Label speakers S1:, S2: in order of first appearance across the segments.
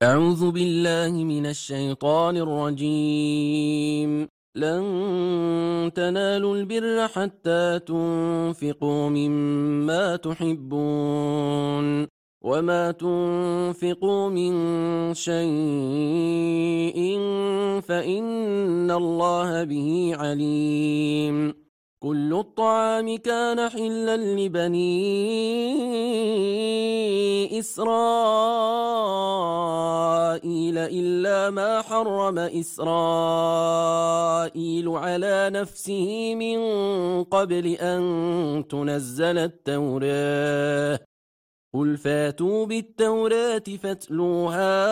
S1: أعوذ بالله من الشيطان الرجيم. لن تنالوا البر حتى تنفقوا مما تحبون، وما تنفقوا من شيء فإن الله به عليم. كل الطعام كان حلا لبني إسرائيل إلا ما حرم إسرائيل على نفسه من قبل أن تنزل التوراة. قل فاتوا بالتوراة فاتلوها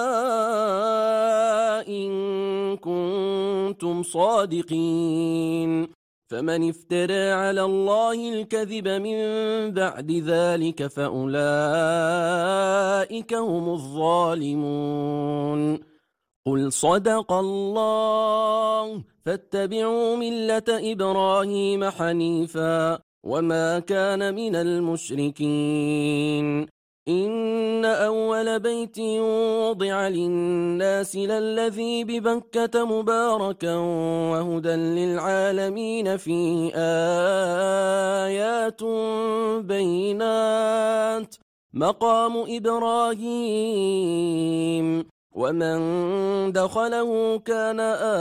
S1: إن كنتم صادقين. فمن افترى على الله الكذب من بعد ذلك فأولئك هم الظالمون. قل صدق الله، فاتبعوا ملة إبراهيم حنيفا وما كان من المشركين. إن أول بيت وضع للناس للذي ببكة مباركا وهدى للعالمين، فيه آيات بينات مقام إبراهيم، ومن دخله كان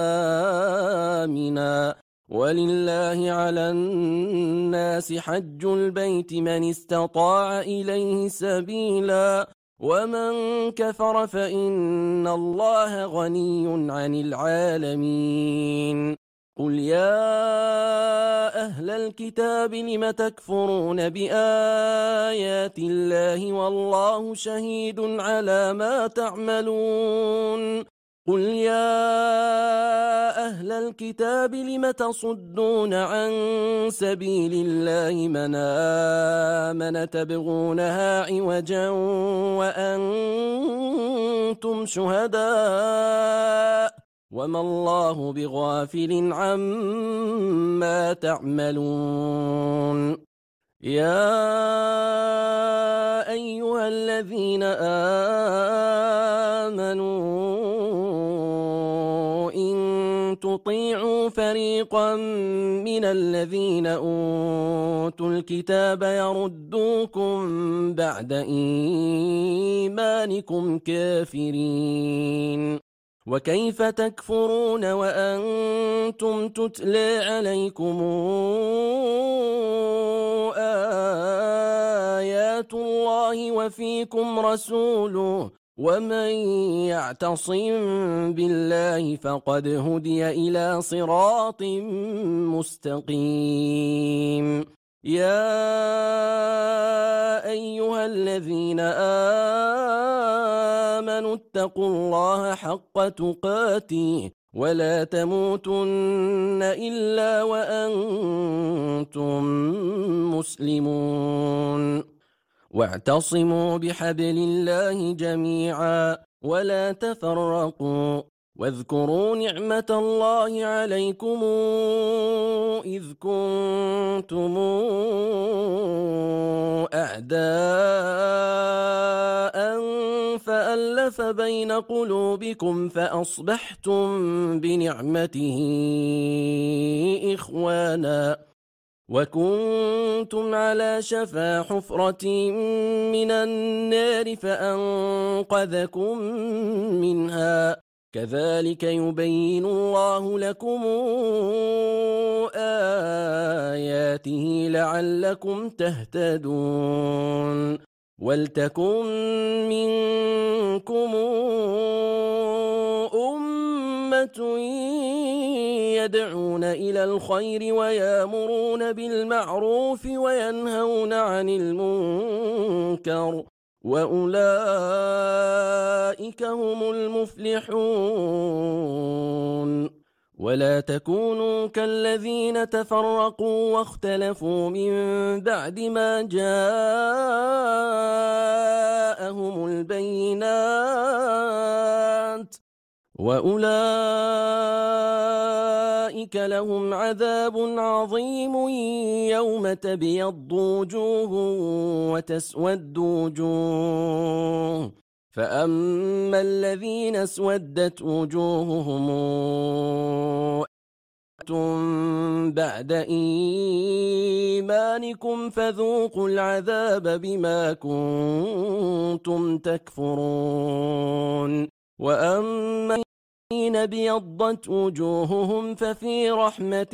S1: آمنا. ولله على الناس حج البيت من استطاع إليه سبيلا، ومن كفر فإن الله غني عن العالمين. قل يا أهل الكتاب لم تكفرون بآيات الله والله شهيد على ما تعملون. قل يا أهل الكتاب لم تصدون عن سبيل الله من آمن تبغونها عوجا وأنتم شهداء وما الله بغافل عما تعملون. يا أيها الذين آمنوا إن تطيعوا فريقا من الذين أوتوا الكتاب يردوكم بعد إيمانكم كافرين. وكيف تكفرون وأنتم تتلى عليكم آيات الله وفيكم رسوله، ومن يعتصم بالله فقد هدي إلى صراط مستقيم. يا أيها الذين آمنوا اتقوا الله حق تقاته ولا تموتن إلا وأنتم مسلمون. واعتصموا بحبل الله جميعا ولا تفرقوا، واذكروا نعمة الله عليكم إذ كنتم أعداء فألف بين قلوبكم فأصبحتم بنعمته إخوانا، وكنتم على شفا حفرة من النار فأنقذكم منها. كذلك يبين الله لكم آياته لعلكم تهتدون. ولتكن منكم أمة يدعون إلى الخير ويأمرون بالمعروف وينهون عن المنكر، وأولئك هم المفلحون. ولا تكونوا كالذين تفرقوا واختلفوا من بعد ما جاءهم البينات، وأولئك لهم عذاب عظيم يوم تبيض وجوه وتسود وجوه، فأما الذين اسودت وجوههم بعد إيمانكم فذوقوا العذاب بما كنتم تكفرون وأما الذين ابيضت وجوههم ففي رحمة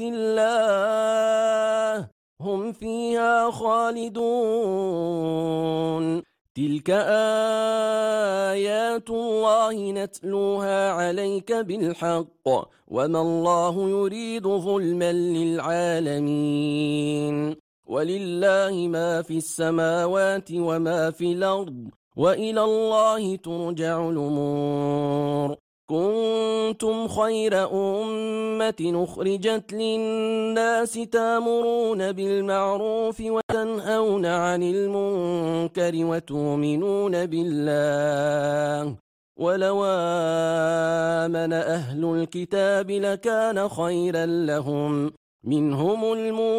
S1: الله هم فيها خالدون تلك آيات الله نتلوها عليك بالحق وما الله يريد ظلما للعالمين ولله ما في السماوات وما في الأرض وإلى الله ترجع الأمور كنتم خير أمة أخرجت للناس تأمرون بالمعروف وتنهون عن المنكر وتؤمنون بالله ولو آمن أهل الكتاب لكان خيرا لهم منهم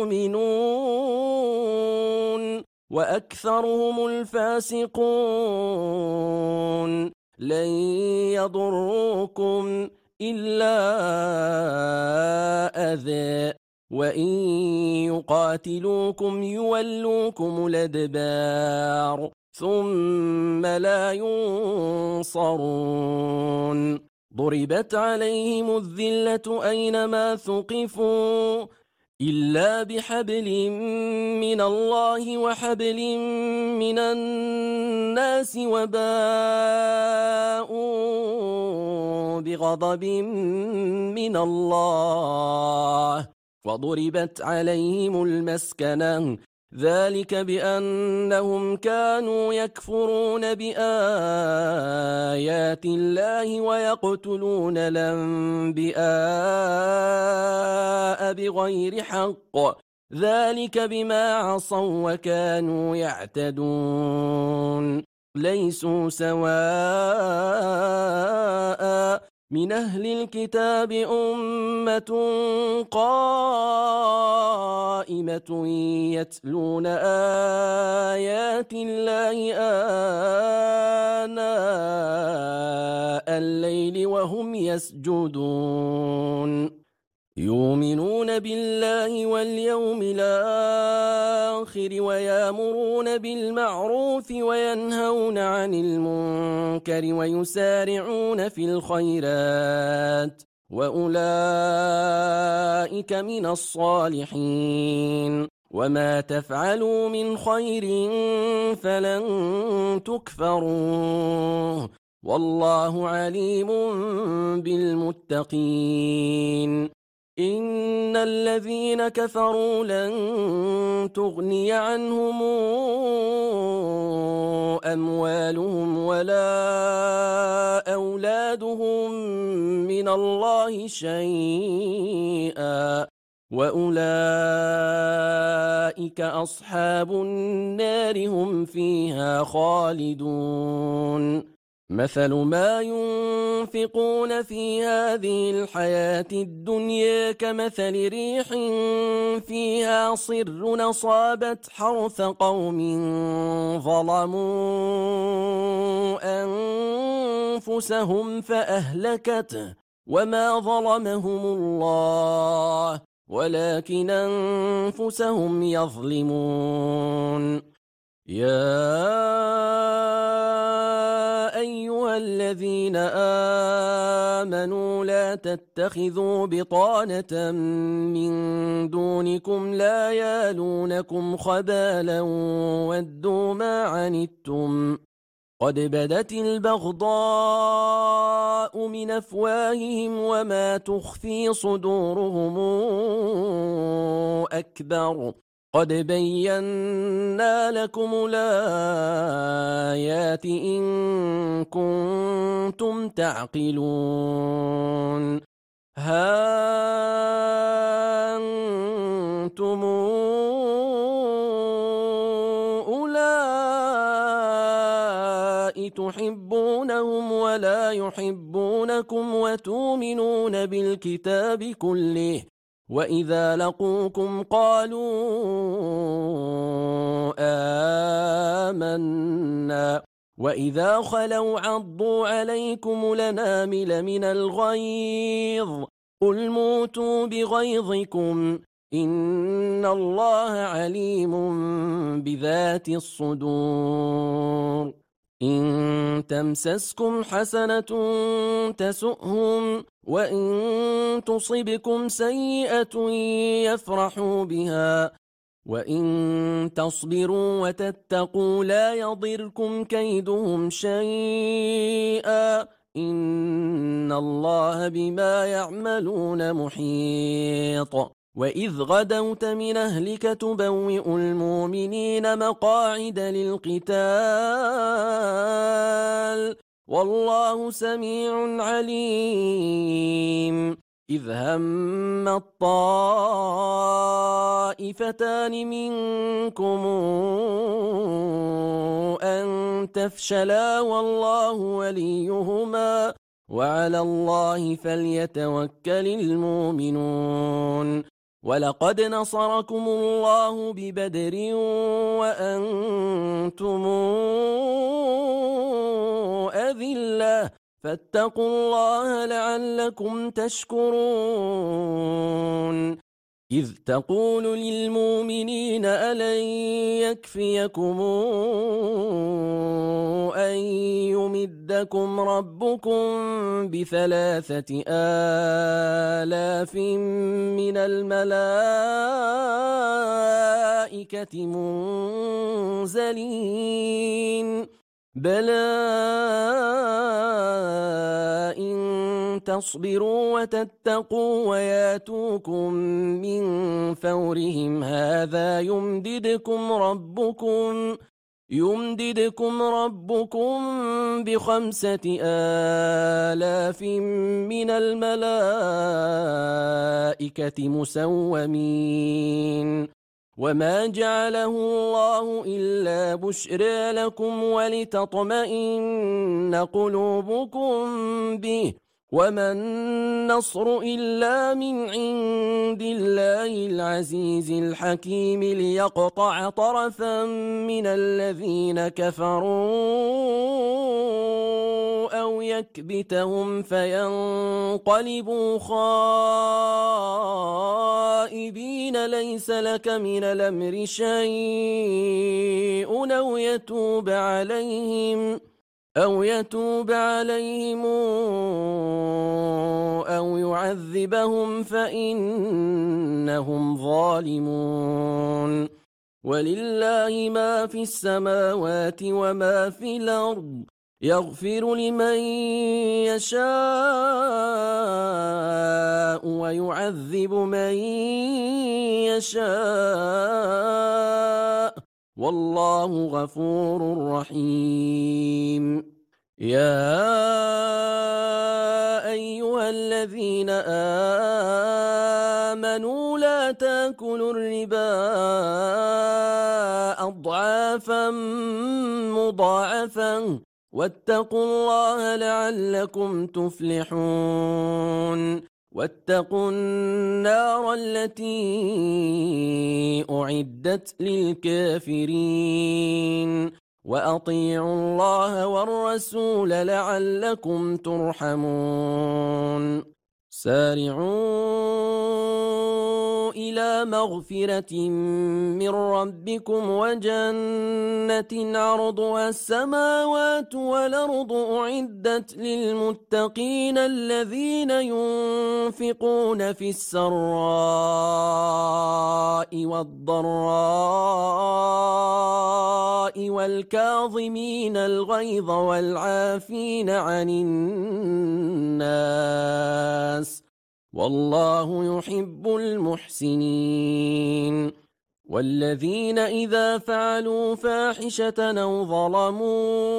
S1: المؤمنون وأكثرهم الفاسقون لن يضروكم إلا أذى وإن يقاتلوكم يولوكم الأدبار ثم لا ينصرون ضربت عليهم الذلة أينما ثقفوا إلا بحبل من الله وحبل من الناس وباءوا بغضب من الله وضربت عليهم المسكنة ذلك بأنهم كانوا يكفرون بآيات الله ويقتلون الأنبياء بغير حق ذلك بما عصوا وكانوا يعتدون ليسوا سواء من أهل الكتاب أمة قائمة يتلون آيات الله آناء الليل وهم يسجدون يؤمنون بالله واليوم الآخر ويأمرون بالمعروف وينهون عن المنكر ويسارعون في الخيرات وأولئك من الصالحين وما تفعلوا من خير فلن تكفروه والله عليم بالمتقين إن الذين كفروا لن تغني عنهم أموالهم ولا أولادهم من الله شيئا وأولئك أصحاب النار هم فيها خالدون مثل ما ينفقون في هذه الحياة الدنيا كمثل ريح فيها صر أصابت حرث قوم ظلموا أنفسهم فأهلكته وما ظلمهم الله ولكن أنفسهم يظلمون يا أيها الذين آمنوا لا تتخذوا بطانة من دونكم لا يالونكم خبالا ودوا ما عنتم قد بدت البغضاء من أفواههم وما تخفي صدورهم أكبر قد بينا لكم الآيات إن كنتم تعقلون ها أنتم أولئك تحبونهم ولا يحبونكم وتؤمنون بالكتاب كله وإذا لقوكم قالوا آمنا وإذا خلوا عضوا عليكم الأنامل من الغيظ قل موتوا بغيظكم إن الله عليم بذات الصدور إن تمسسكم حسنة تسؤهم وإن تصبكم سيئة يفرحوا بها وإن تصبروا وتتقوا لا يضركم كيدهم شيئا إن الله بما يعملون محيط وإذ غدوت من أهلك تبوئ المؤمنين مقاعد للقتال والله سميع عليم إذ هم الطائفتان منكم أن تفشلا والله وليهما وعلى الله فليتوكل المؤمنون ولقد نصركم الله ببدر وأنتم أذلة فاتقوا الله لعلكم تشكرون إذ تقول للمؤمنين ألن يكفيكم أن يمدكم ربكم ب3,000 من الملائكة منزلين بلى إن تصبروا وتتقوا وياتوكم من فورهم هذا يمددكم ربكم ب5,000 من الملائكة مسومين وما جعله الله إلا بشرى لكم ولتطمئن قلوبكم به وما النصر إلا من عند الله العزيز الحكيم ليقطع طرفا من الذين كفروا أو يكبتهم فينقلبوا خائبين ليس لك من الأمر شيء أو يتوب عليهم أو يعذبهم فإنهم ظالمون ولله ما في السماوات وما في الأرض يغفر لمن يشاء ويعذب من يشاء والله غفور رحيم يا أيها الذين آمنوا لا تأكلوا الربا أضعافا مضاعفا واتقوا الله لعلكم تفلحون واتقوا النار التي أعدت للكافرين وأطيعوا الله والرسول لعلكم ترحمون سارعوا إلى مغفرة من ربكم وجنة عرضها السماوات والأرض أعدت للمتقين الذين ينفقون في السراء والضراء والكاظمين الغيظ والعافين عن الناس والله يحب المحسنين والذين إذا فعلوا فاحشة أو ظلموا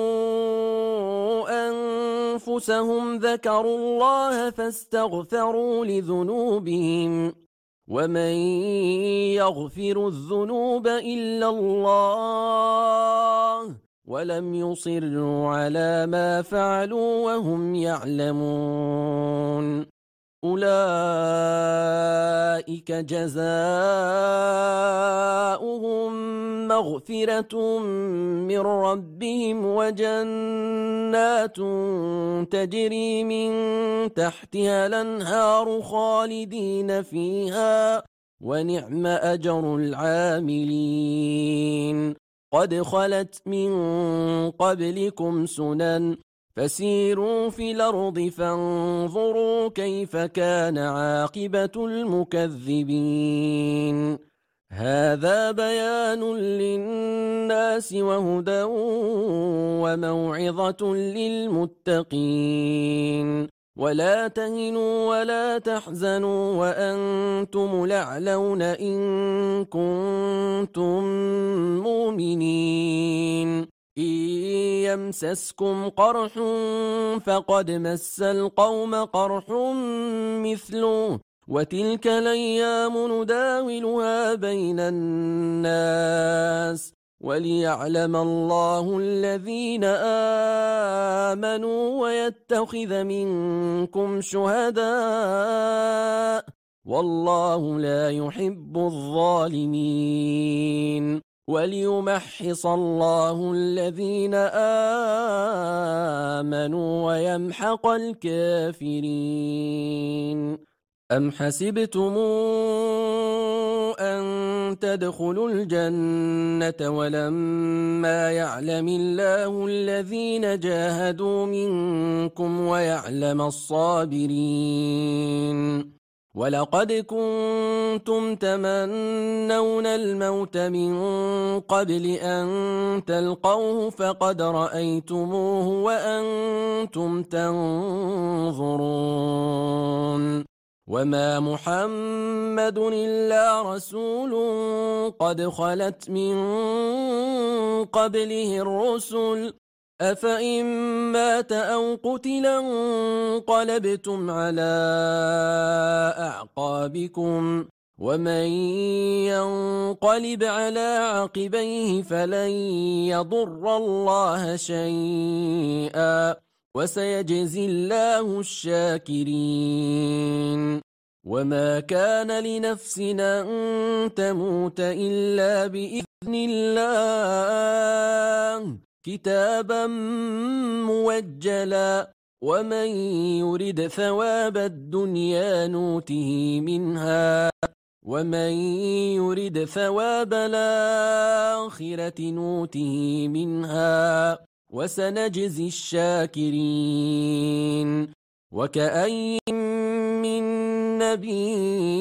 S1: أنفسهم ذكروا الله فاستغفروا لذنوبهم ومن يغفر الذنوب إلا الله ولم يصروا على ما فعلوا وهم يعلمون أولئك جزاؤهم مغفرة من ربهم وجنات تجري من تحتها الأنهار خالدين فيها ونعم أجر العاملين قد خلت من قبلكم سنن فسيروا في الأرض فانظروا كيف كان عاقبة المكذبين هذا بيان للناس وهدى وموعظة للمتقين ولا تهنوا ولا تحزنوا وأنتم الأعلون إن كنتم مؤمنين إن يمسسكم قرح فقد مس القوم قرح مثله وتلك الأيام نداولها بين الناس وليعلم الله الذين آمنوا ويتخذ منكم شهداء والله لا يحب الظالمين وليمحص الله الذين آمنوا ويمحق الكافرين أم حسبتم أن تدخلوا الجنة ولما يعلم الله الذين جاهدوا منكم ويعلم الصابرين ولقد كنتم تمنون الموت من قبل أن تلقوه فقد رأيتموه وأنتم تنظرون وما محمد إلا رسول قد خلت من قبله الرسل أفإن مات أو قتلا انقلبتم على أعقابكم ومن ينقلب على عقبيه فلن يضر الله شيئا وسيجزي الله الشاكرين وما كان لنفس أن تموت إلا بإذن الله كتابا موجلا ومن يرد ثواب الدنيا نوته منها ومن يرد ثواب الآخرة نوته منها وسنجزي الشاكرين وكأي من نبي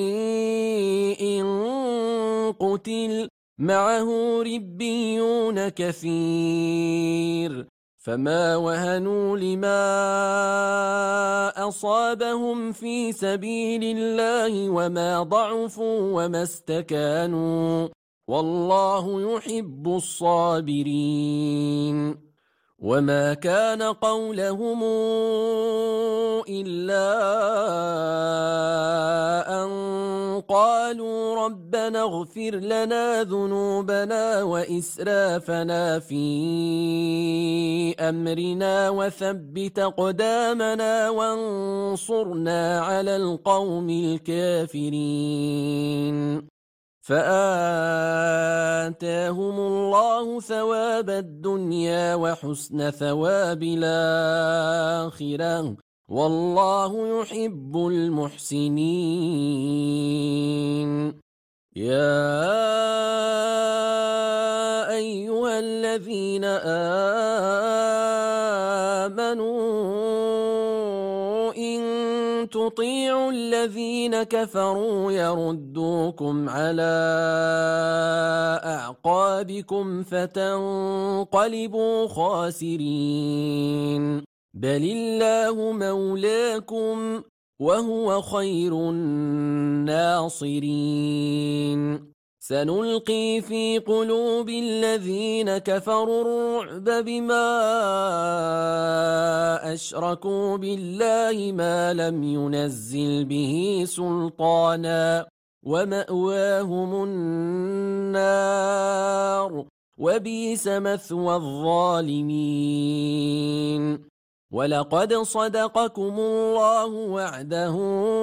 S1: قتل معه ربيون كثير فما وهنوا لما أصابهم في سبيل الله وما ضعفوا وما استكانوا والله يحب الصابرين وما كان قولهم إلا أن قالوا ربنا اغفر لنا ذنوبنا وإسرافنا في أمرنا وثبت أقدامنا وانصرنا على القوم الكافرين فآتاهم الله ثواب الدنيا وحسن ثواب الآخرة والله يحب المحسنين يا أيها الذين آمنوا إن تطيعوا الذين كفروا يردوكم على أعقابكم فتنقلبوا خاسرين بل الله مولاكم وهو خير الناصرين سنلقي في قلوب الذين كفروا الرعب بما أشركوا بالله ما لم ينزل به سلطانا ومأواهم النار وبئس مثوى الظالمين ولقد صدقكم الله وعده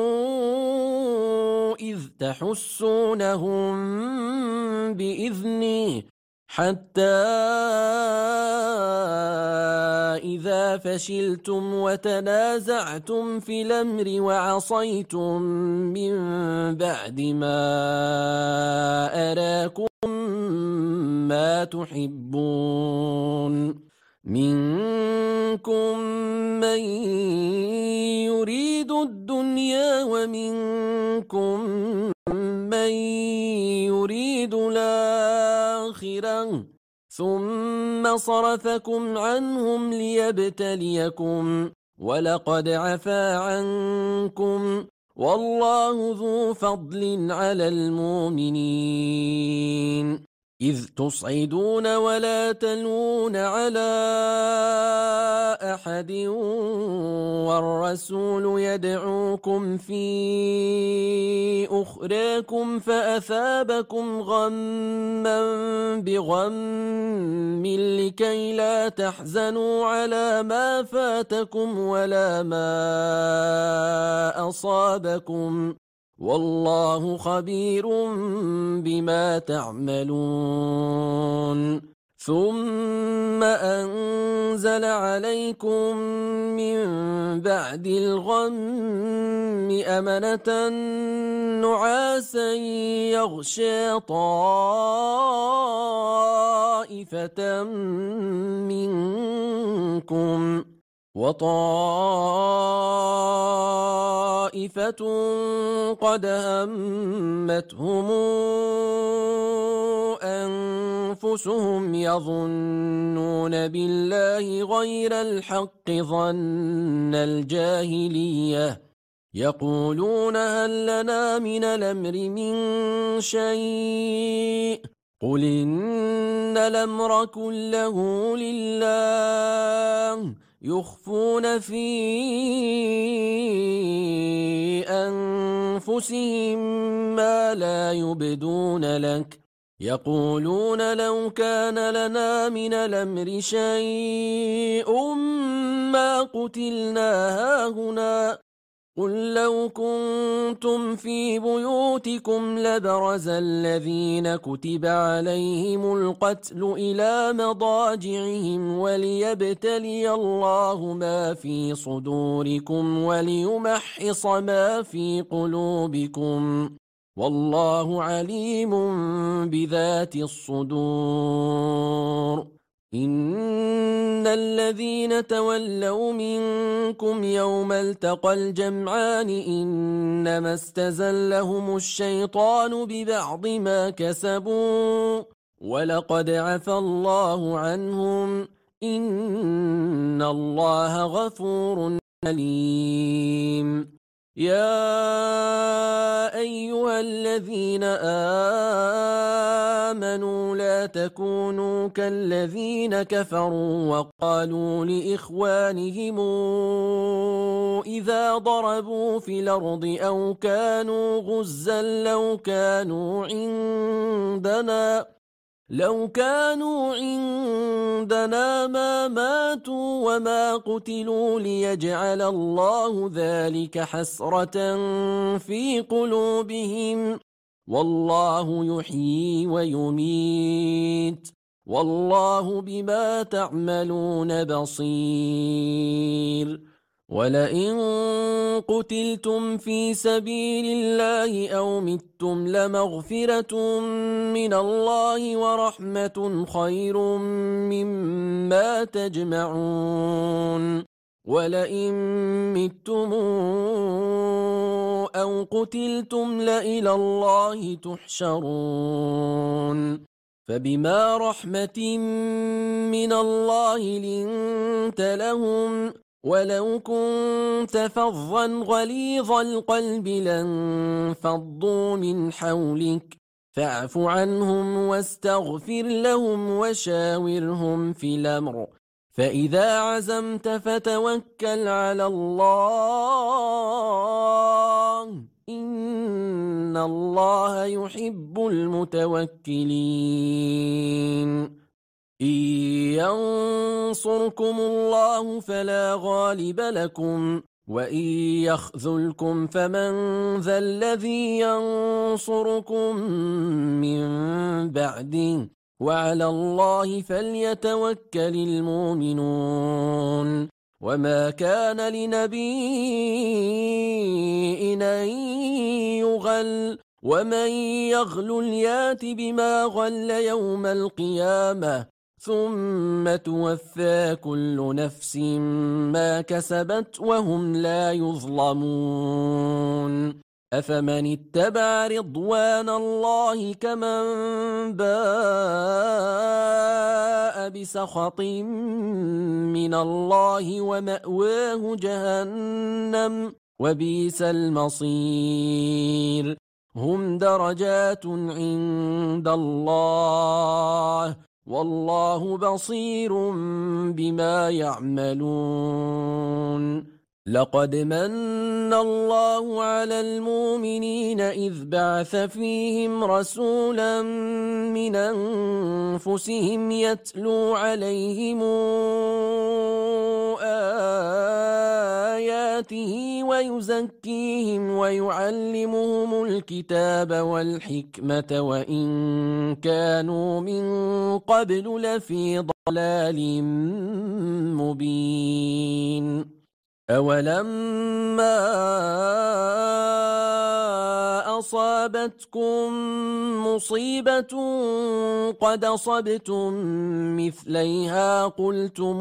S1: إذ تحسونهم بإذنه حتى إذا فشلتم وتنازعتم في الأمر وعصيتم من بعد ما أراكم ما تحبون منكم من يريد الدنيا ومنكم من يريد الآخرة ثم صرفكم عنهم ليبتليكم ولقد عفا عنكم والله ذو فضل على المؤمنين إذ تصعدون ولا تلون على أحد والرسول يدعوكم في أخراكم فأثابكم غما بغم لكي لا تحزنوا على ما فاتكم ولا ما أصابكم والله خبير بما تعملون ثم أنزل عليكم من بعد الغم أمنة نعاسا يغشى طائفة منكم وطائفة قد همتهم أنفسهم يظنون بالله غير الحق ظن الجاهلية يقولون هل لنا من الأمر من شيء قل إن الأمر كله لله يخفون في أنفسهم ما لا يبدون لك يقولون لو كان لنا من الأمر شيء ما قتلنا هاهنا قل لو كنتم في بيوتكم لبرز الذين كتب عليهم القتل إلى مضاجعهم وليبتلي الله ما في صدوركم وليمحص ما في قلوبكم والله عليم بذات الصدور إن الذين تولوا منكم يوم التقى الجمعان إنما استزلهم الشيطان ببعض ما كسبوا ولقد عفى الله عنهم إن الله غفور حليم يا أيها الذين آمنوا لا تكونوا كالذين كفروا وقالوا لإخوانهم إذا ضربوا في الأرض أو كانوا غزا لو كانوا عندنا ما ماتوا وما قتلوا ليجعل الله ذلك حسرة في قلوبهم والله يحيي ويميت والله بما تعملون بصير ولئن قتلتم في سبيل الله أو متم لمغفرة من الله ورحمة خير مما تجمعون ولئن متم أو قتلتم لإلى الله تحشرون فبما رحمة من الله لنت لهم ولو كنت فظا غليظ القلب لانفضوا من حولك فاعف عنهم واستغفر لهم وشاورهم في الأمر فإذا عزمت فتوكل على الله إن الله يحب المتوكلين إن ينصركم الله فلا غالب لكم وإن يخذلكم فمن ذا الذي ينصركم من بعده وعلى الله فليتوكل المؤمنون وما كان لنبي أن يغل ومن يغل يات بما غل يوم القيامة ثم توفى كل نفس ما كسبت وهم لا يظلمون أفمن اتبع رضوان الله كمن باء بسخط من الله ومأواه جهنم وبئس المصير هم درجات عند الله والله بصير بما يعملون لقد من الله على المؤمنين إذ بعث فيهم رسولا من أنفسهم يتلو عليهم آياته ويزكيهم ويعلمهم الكتاب والحكمة وإن كانوا من قبل لفي ضلال مبين أولما أصابتكم مصيبة قد أصبتم مثليها قلتم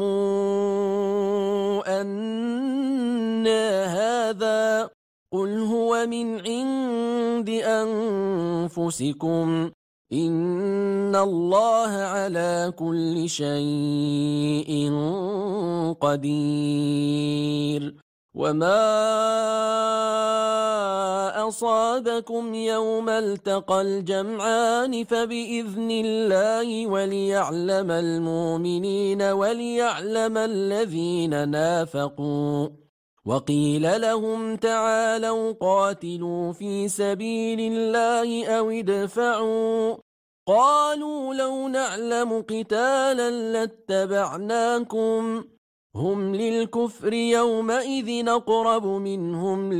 S1: أنَّ هذا قل هو من عند أنفسكم إن الله على كل شيء قدير وما أصابكم يوم التقى الجمعان فبإذن الله وليعلم المؤمنين وليعلم الذين نافقوا وقيل لهم تعالوا قاتلوا في سبيل الله أو ادفعوا قالوا لو نعلم قتالا لاتبعناكم هم للكفر يومئذ أقرب منهم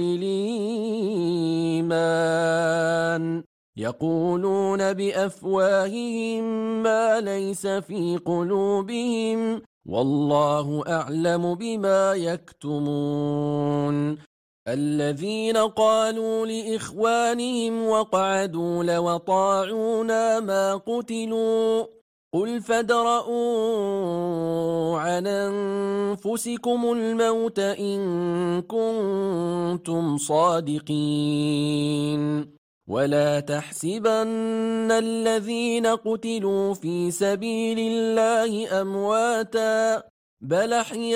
S1: للإيمان يقولون بأفواههم ما ليس في قلوبهم والله أعلم بما يكتمون الذين قالوا لإخوانهم وقعدوا لو طاعونا ما قتلوا قل فادرءوا عن أنفسكم الموت إن كنتم صادقين ولا تحسبن الذين قتلوا في سبيل الله أمواتا بل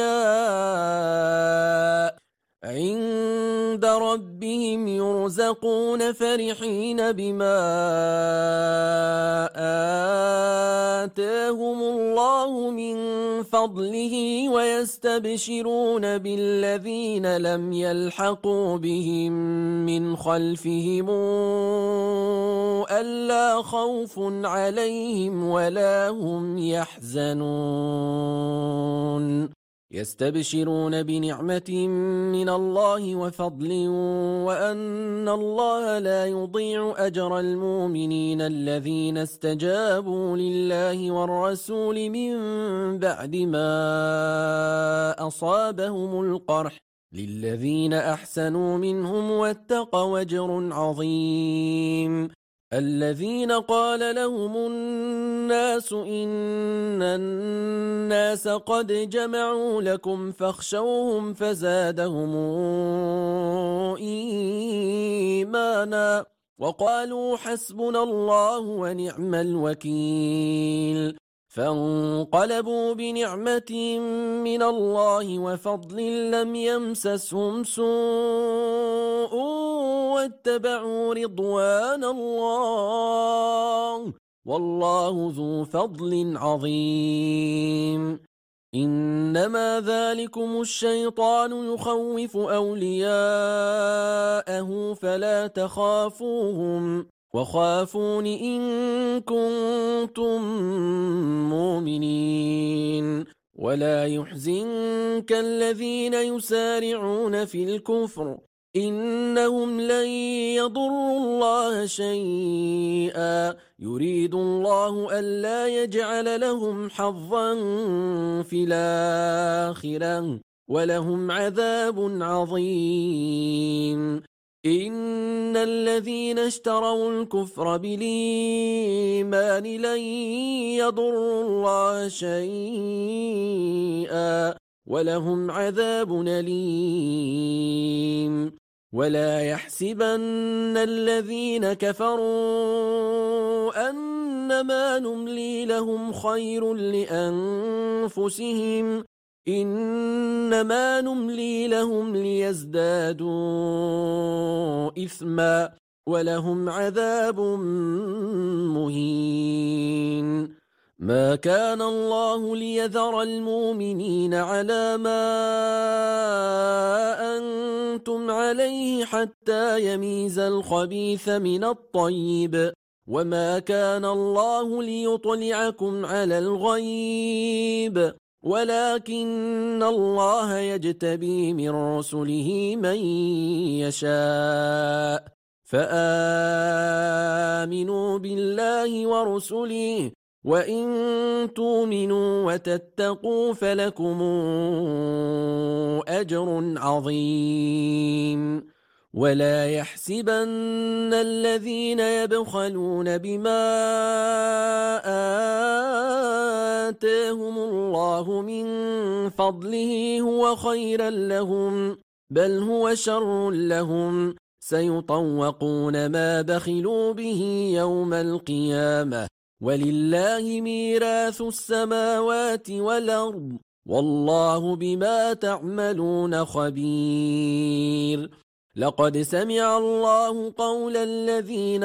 S1: أحياء عند ربهم يرزقون فرحين بما آتاهم الله من فضله ويستبشرون بالذين لم يلحقوا بهم من خلفهم ألا خوف عليهم ولا هم يحزنون يستبشرون بنعمة من الله وفضل وأن الله لا يضيع أجر المؤمنين الذين استجابوا لله والرسول من بعد ما أصابهم القرح للذين أحسنوا منهم واتقوا أجر عظيم الذين قال لهم الناس إن الناس قد جمعوا لكم فاخشوهم فزادهم إيمانا وقالوا حسبنا الله ونعم الوكيل فانقلبوا بنعمة من الله وفضل لم يمسسهم سوء واتبعوا رضوان الله والله ذو فضل عظيم إنما ذلكم الشيطان يخوف أولياءه فلا تخافوهم وخافون إن كنتم مؤمنين ولا يحزنك الذين يسارعون في الكفر إنهم لن يضروا الله شيئا يريد الله ألا يجعل لهم حظا في الآخرة ولهم عذاب عظيم إن الذين اشتروا الكفر بالإيمان لن يضروا الله شيئا ولهم عذاب أليم ولا يحسبن الذين كفروا أنما نملي لهم خير لأنفسهم إنما نملي لهم ليزدادوا إثما ولهم عذاب مهين ما كان الله ليذر المؤمنين على ما أنتم عليه حتى يميز الخبيث من الطيب وما كان الله ليطلعكم على الغيب ولكن الله يجتبي من رسله من يشاء فآمنوا بالله ورسله وإن تؤمنوا وتتقوا فلكم أجر عظيم ولا يحسبن الذين يبخلون بما آتاهم الله من فضله هو خيرا لهم بل هو شر لهم سيطوقون ما بخلوا به يوم القيامة ولله ميراث السماوات والأرض والله بما تعملون خبير لقد سمع الله قول الذين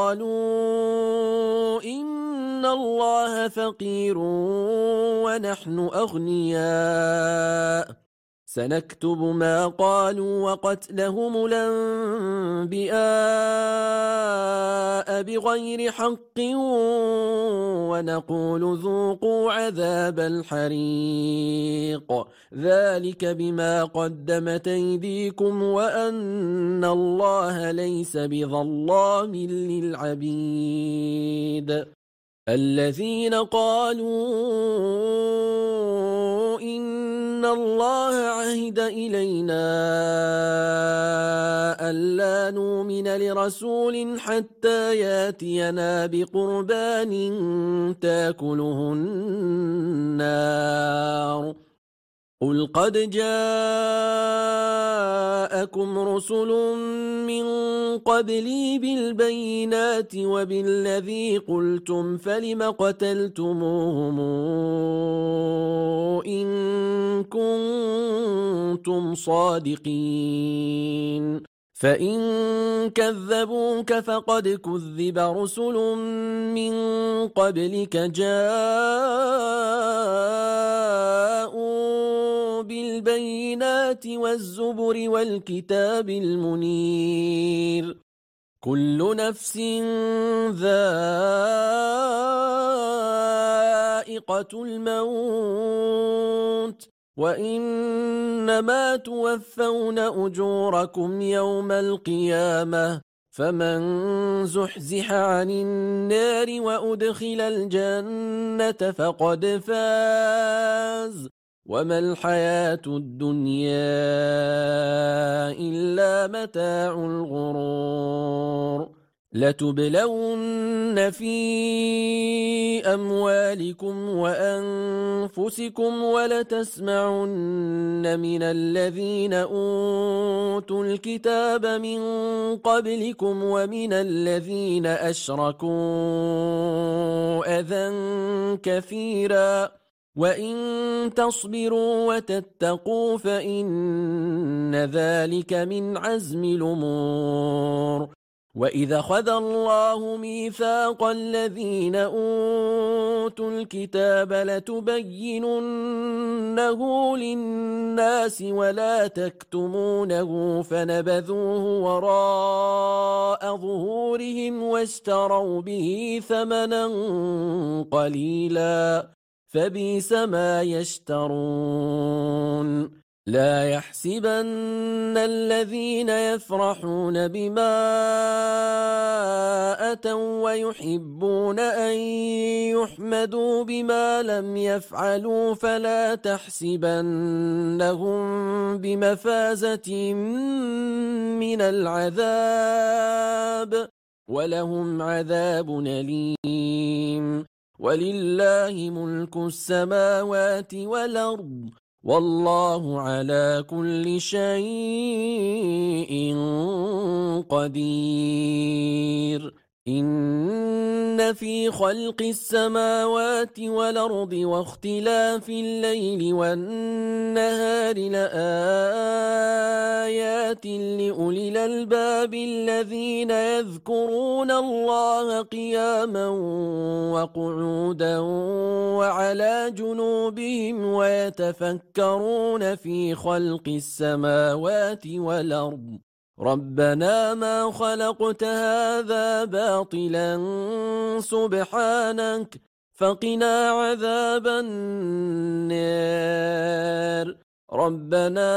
S1: قالوا إن الله فقير ونحن أغنياء سنكتب ما قالوا وقتلهم الأنبياء بغير حق ونقول ذوقوا عذاب الحريق ذلك بما قدمت أيديكم وأن الله ليس بظلام للعبيد الذين قالوا إن الله عهد إلينا ألا نؤمن لرسول حتى ياتينا بقربان تاكله النار قل قد جاءكم رسل من قبلي بالبينات وبالذي قلتم فلم قتلتموهم إن كنتم صادقين فإن كذبوك فقد كذب رسل من قبلك جاءوا بالبينات والزبر والكتاب المنير كل نفس ذائقة الموت وإنما توفون أجوركم يوم القيامة فمن زحزح عن النار وأدخل الجنة فقد فاز وما الحياة الدنيا إلا متاع الغرور لتبلون في أموالكم وأنفسكم ولتسمعن من الذين أوتوا الكتاب من قبلكم ومن الذين أشركوا أذى كثيرا وإن تصبروا وتتقوا فإن ذلك من عزم الأمور وَإِذْ أَخَذَ اللَّهُ مِيثَاقَ الَّذِينَ أُوتُوا الْكِتَابَ لَتُبَيِّنُنَّهُ لِلنَّاسِ وَلَا تَكْتُمُونَهُ فَنَبَذُوهُ وَرَاءَ ظُهُورِهِمْ وَاشْتَرَوْا بِهِ ثَمَنًا قَلِيلًا فَبِئْسَ مَا يَشْتَرُونَ لا يحسبن الذين يفرحون بما أتوا ويحبون أن يحمدوا بما لم يفعلوا فلا تحسبنهم بمفازة من العذاب ولهم عذاب أليم ولله ملك السماوات والأرض والله على كل شيء قدير إن في خلق السماوات والأرض واختلاف الليل والنهار لآيات لأولي الألباب الذين يذكرون الله قياما وقعودا وعلى جنوبهم ويتفكرون في خلق السماوات والأرض ربنا ما خلقت هذا باطلا سبحانك فقنا عذاب النار ربنا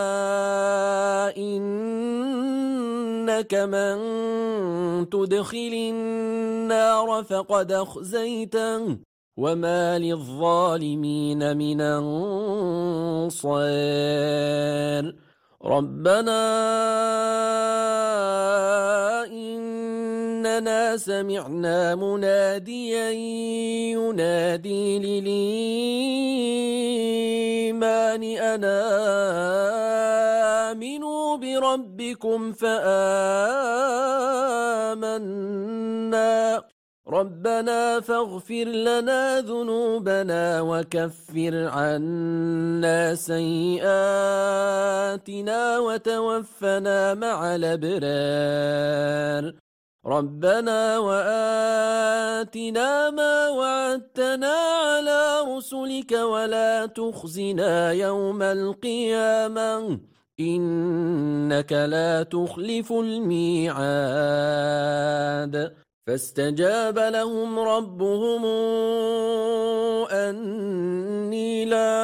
S1: إنك من تدخل النار فقد أخزيته وما للظالمين من أنصار ربنا إننا سمعنا مناديا ينادي للإيمان أن آمنوا بربكم فآمنا ربنا فاغفر لنا ذنوبنا وكفر عنا سيئاتنا وتوفنا مع الأبرار ربنا وآتنا ما وعدتنا على رسلك ولا تخزنا يوم القيامة إنك لا تخلف الميعاد فاستجاب لهم ربهم أني لا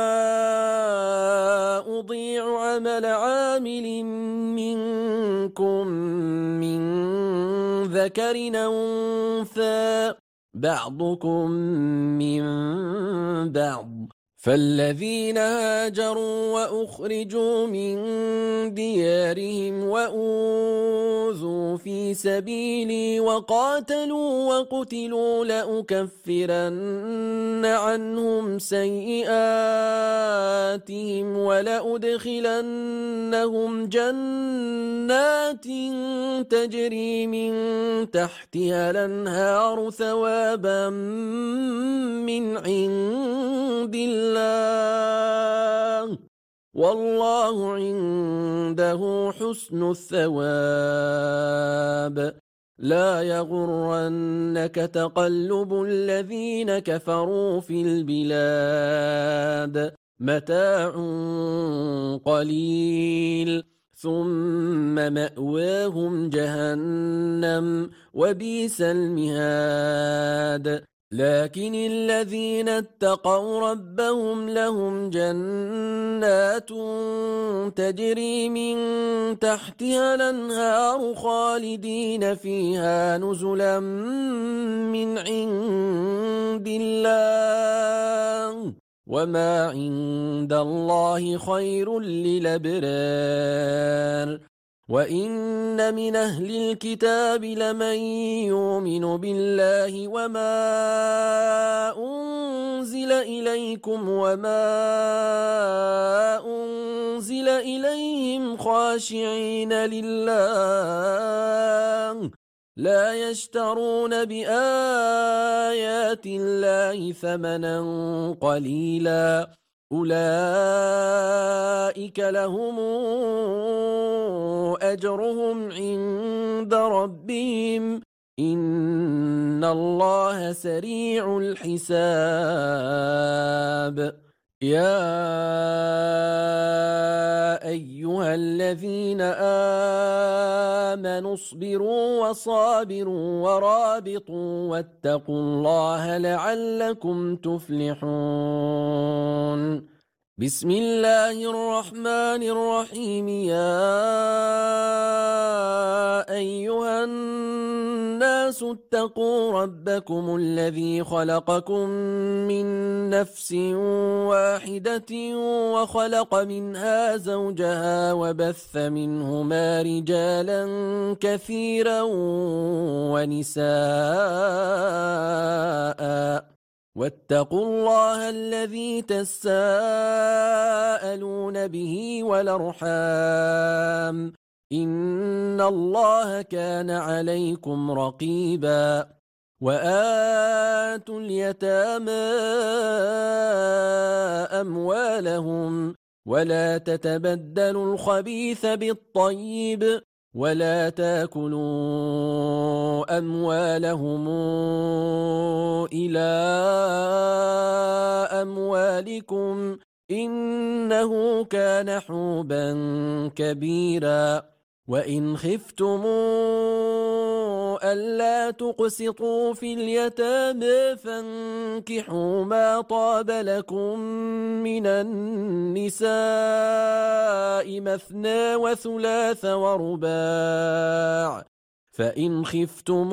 S1: أضيع عمل عامل منكم من ذكر أو أنثى بعضكم من بعض فالذين هاجروا وأخرجوا من ديارهم وأوذوا في سبيلي وقاتلوا وقتلوا لأكفرن عنهم سيئاتهم ولأدخلنهم جنات تجري من تحتها الأنهار ثوابا من عند الله والله عنده حسن الثواب لا يغرنك تقلب الذين كفروا في البلاد متاع قليل ثم مأواهم جهنم وبئس المهاد لكن الذين اتقوا ربهم لهم جنات تجري من تحتها الأنهار خالدين فيها نزلا من عند الله وما عند الله خير للأبرار وإن من أهل الكتاب لمن يؤمن بالله وما أنزل إليكم وما أنزل إليهم خاشعين لله لا يشترون بآيات الله ثمنا قليلا أولئك لهم أجرهم عند ربهم إن الله سريع الحساب يا أيها الذين آمنوا اصبروا وصابروا ورابطوا واتقوا الله لعلكم تفلحون بسم الله الرحمن الرحيم يا أيها الناس اتقوا ربكم الذي خلقكم من نفس واحدة وخلق منها زوجها وبث منهما رجالا كثيرا ونساء واتقوا الله الذي تساءلون به والأرحام إن الله كان عليكم رقيبا وآتوا اليتامى أموالهم ولا تتبدلوا الخبيث بالطيب ولا تاكلوا أموالهم إلى أموالكم إنه كان حوبا كبيرا وإن خفتم ألا تقسطوا في اليتامى فانكحوا ما طاب لكم من النساء مثنى وثلاث ورباع فإن خفتم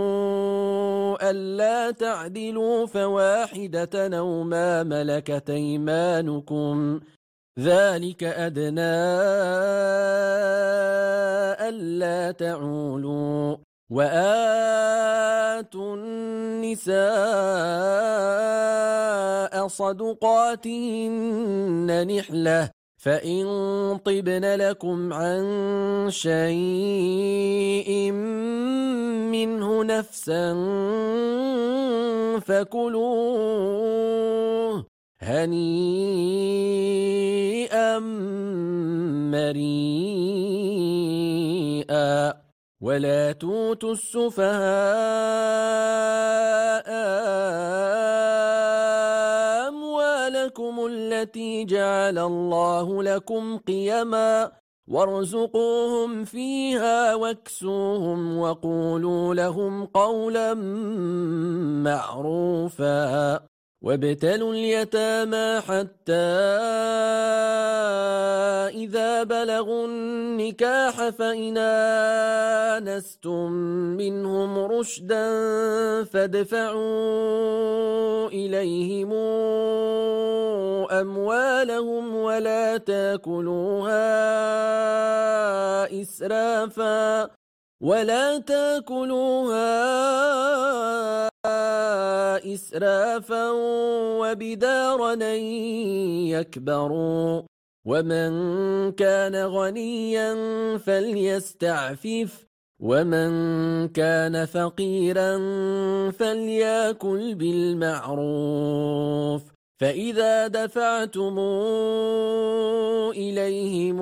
S1: ألا تعدلوا فواحدة أو ما ملكت أيمانكم ذلك أدنى ألا تعولوا وآتوا النساء صدقاتهن نحلة فإن طبن لكم عن شيء منه نفسا فكلوه هنيئا مريئا ولا توتوا السفهاء أموالكم التي جعل الله لكم قيما وارزقوهم فيها واكسوهم وقولوا لهم قولا معروفا وابتلوا اليتامى حتى إذا بلغوا النكاح فإن آنستم منهم رشدا فادفعوا إليهم أموالهم ولا تاكلوها إسرافا وبدارا أن يكبروا ومن كان غنيا فليستعفف ومن كان فقيرا فليأكل بالمعروف فإذا دفعتم إليهم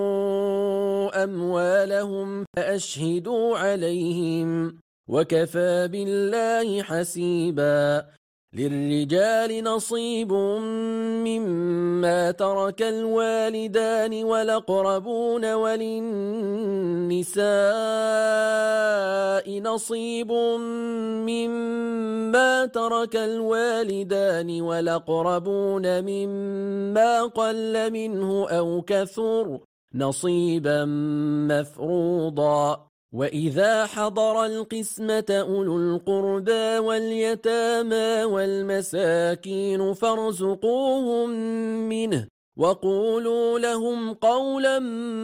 S1: أموالهم فأشهدوا عليهم وكفى بالله حسيبا للرجال نصيب مما ترك الوالدان والأقربون وللنساء نصيب مما ترك الوالدان والأقربون مما قل منه أو كثر نصيبا مفروضا وإذا حضر القسمة أولو القربى واليتامى والمساكين فارزقوهم منه وقولوا لهم قولا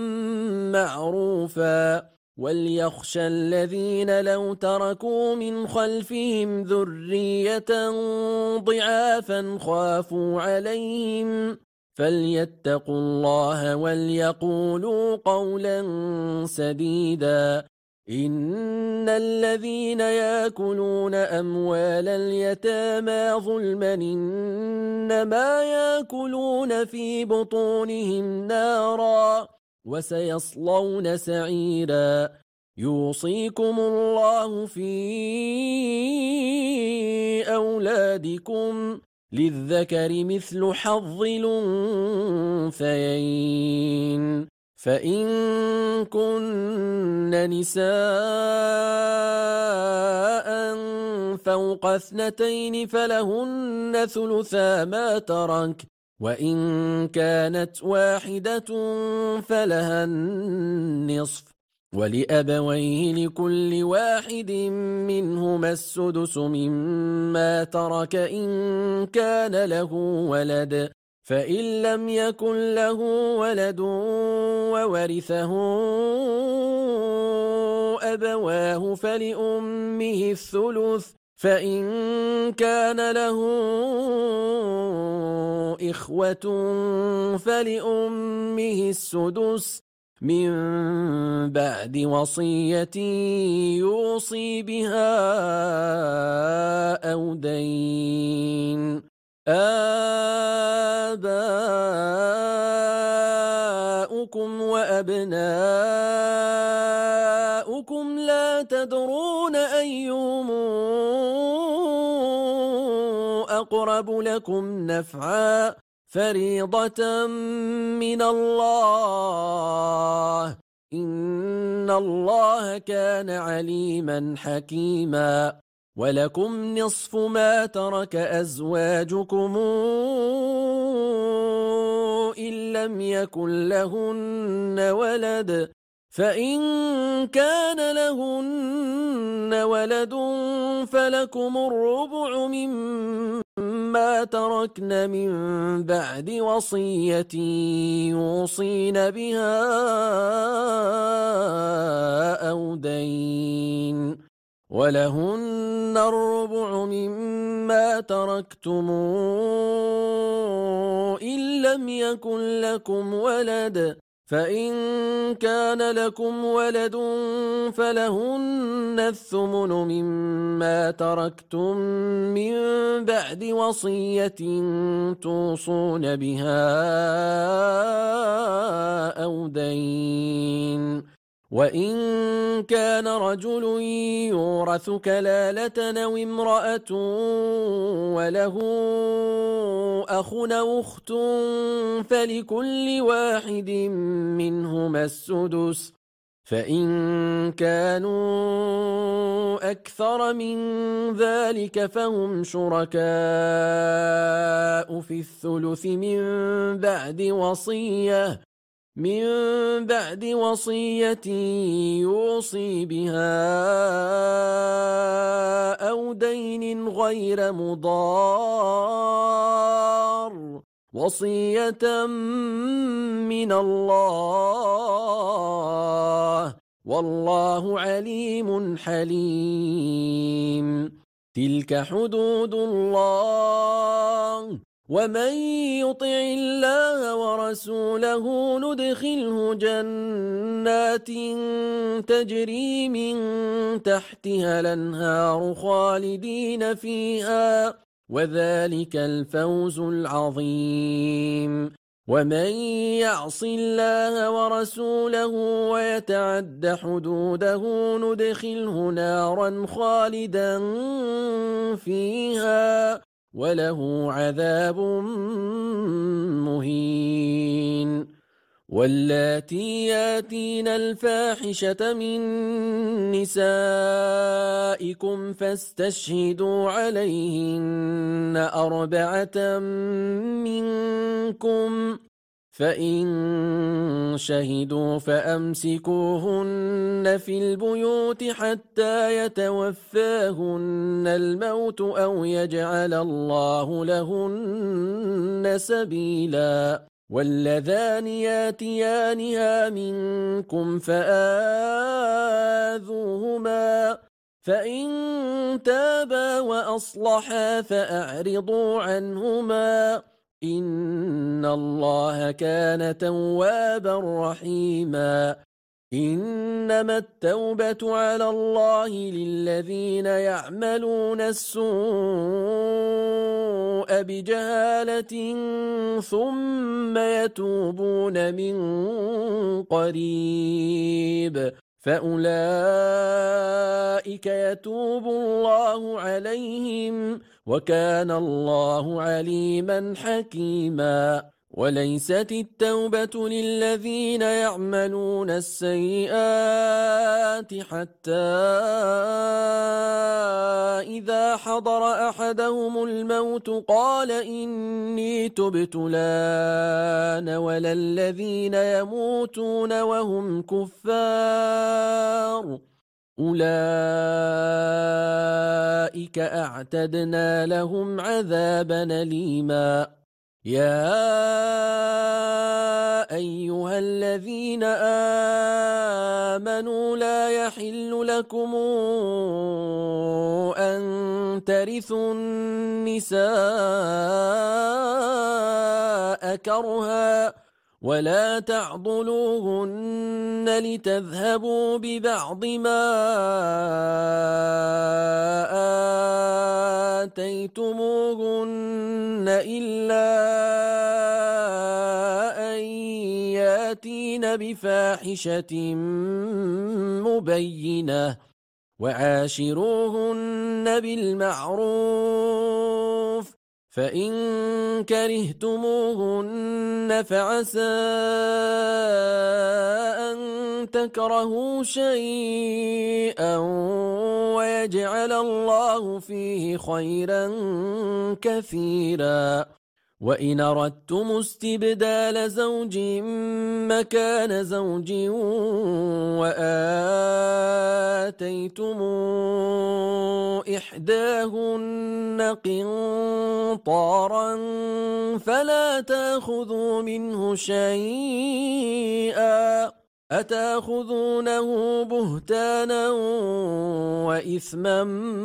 S1: معروفا وليخشى الذين لو تركوا من خلفهم ذرية ضعافا خافوا عليهم فليتقوا الله وليقولوا قولا سديدا إن الذين يأكلون أموال اليتامى ظلما إنما يأكلون في بطونهم نارا وسيصلون سعيرا يوصيكم الله في أولادكم للذكر مثل حظ الأنثيين فإن كن نساء فوق 2 فلهن ثلثا ما ترك وإن كانت واحدة فلها النصف ولأبويه لكل واحد منهما السدس مما ترك إن كان له ولد فإن لم يكن له ولد وورثه أبواه فلأمه الثلث فإن كان له إخوة فلأمه السدس من بعد وصية يوصي بها أو دين آباؤكم وأبناؤكم لا تدرون أيهم أقرب لكم نفعا فريضة من الله إن الله كان عليما حكيما ولكم نصف ما ترك أزواجكم إن لم يكن لهن ولد فإن كان لهن ولد فلكم الربع مما تركن من بعد وصية يوصين بها أو دين ولهن الربع مما تركتم إن لم يكن لكم ولد فإن كان لكم ولد فلهن الثمن مما تركتم من بعد وصية توصون بها أو دين وإن كان رجل يورث كلالة أو امرأة وله أخ أو أخت فلكل واحد منهما السدس فإن كانوا أكثر من ذلك فهم شركاء في الثلث من بعد وصية يوصي بها أو دين غير مضار وصية من الله والله عليم حليم تلك حدود الله ومن يطع الله ورسوله ندخله جنات تجري من تحتها الأنهار خالدين فيها وذلك الفوز العظيم ومن يعص الله ورسوله ويتعد حدوده ندخله نارا خالدا فيها وله عذاب مهين واللاتي ياتين الفاحشة من نسائكم فاستشهدوا عليهن 4 منكم فإن شهدوا فأمسكوهن في البيوت حتى يتوفاهن الموت أو يجعل الله لهن سبيلا واللذان ياتيانها منكم فآذوهما فإن تابا وأصلحا فأعرضوا عنهما إن الله كان توابا رحيما إنما التوبة على الله للذين يعملون السوء بجهالة ثم يتوبون من قريب فأولئك يتوب الله عليهم وكان الله عليما حكيما وليست التوبة للذين يعملون السيئات حتى إذا حضر أحدهم الموت قال إني تبت الآن ولا الذين يموتون وهم كفار أولئك أعتدنا لهم عذابا أليما يا أيها الذين آمنوا لا يحل لكم أن ترثوا النساء كرها ولا تعضلوهن لتذهبوا ببعض ما آتيتموهن إلا أن ياتين بفاحشة مبينة وعاشروهن بالمعروف فإن كرهتموهن فعسى أن تكرهوا شيئا ويجعل الله فيه خيرا كثيرا وإن أردتم استبدال زوج مكان زوج وآتيتم إحداهن قنطارا فلا تأخذوا منه شيئا أتأخذونه بهتانا وإثما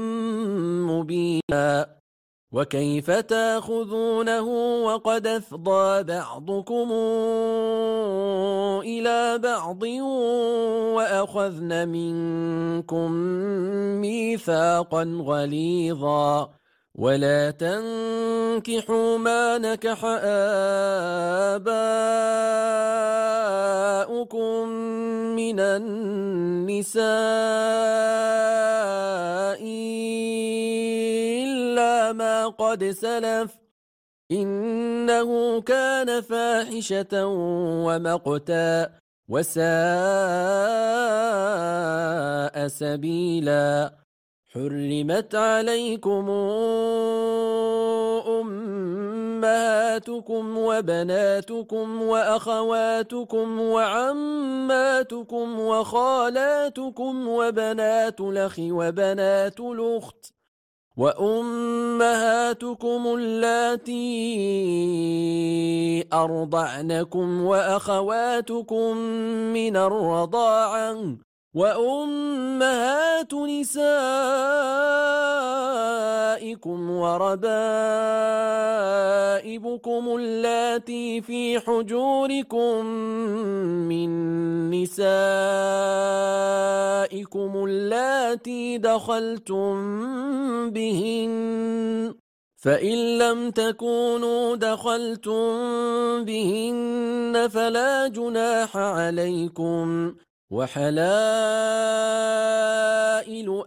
S1: مبينا وكيف تأخذونه وقد أفضى بعضكم إلى بعض وأخذن منكم ميثاقا غليظا ولا تنكحوا ما نكح آباؤكم من النساء إلا ما قد سلف إنه كان فاحشة ومقتا وساء سبيلا حرمت عليكم أمهاتكم وبناتكم وأخواتكم وعماتكم وخالاتكم وبنات الأخ وبنات الأخت وأمهاتكم اللاتي أرضعنكم وأخواتكم من الرضاعة وأمهات نسائكم وربائبكم اللاتي في حجوركم من نسائكم اللاتي دخلتم بهن فإن لم تكونوا دخلتم بهن فلا جناح عليكم وحلائل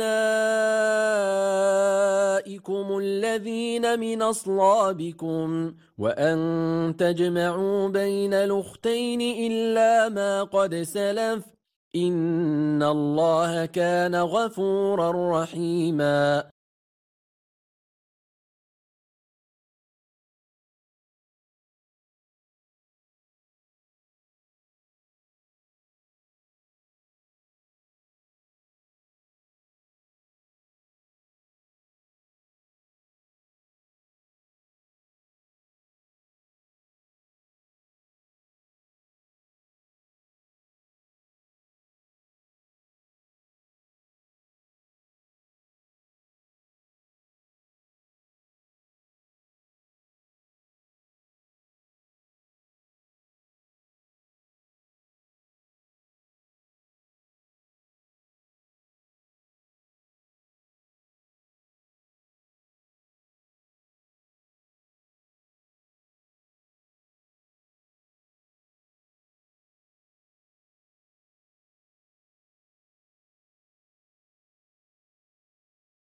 S1: أبنائكم الذين من أصلابكم وأن تجمعوا بين الأختين إلا ما قد سلف إن الله كان غفورا رحيما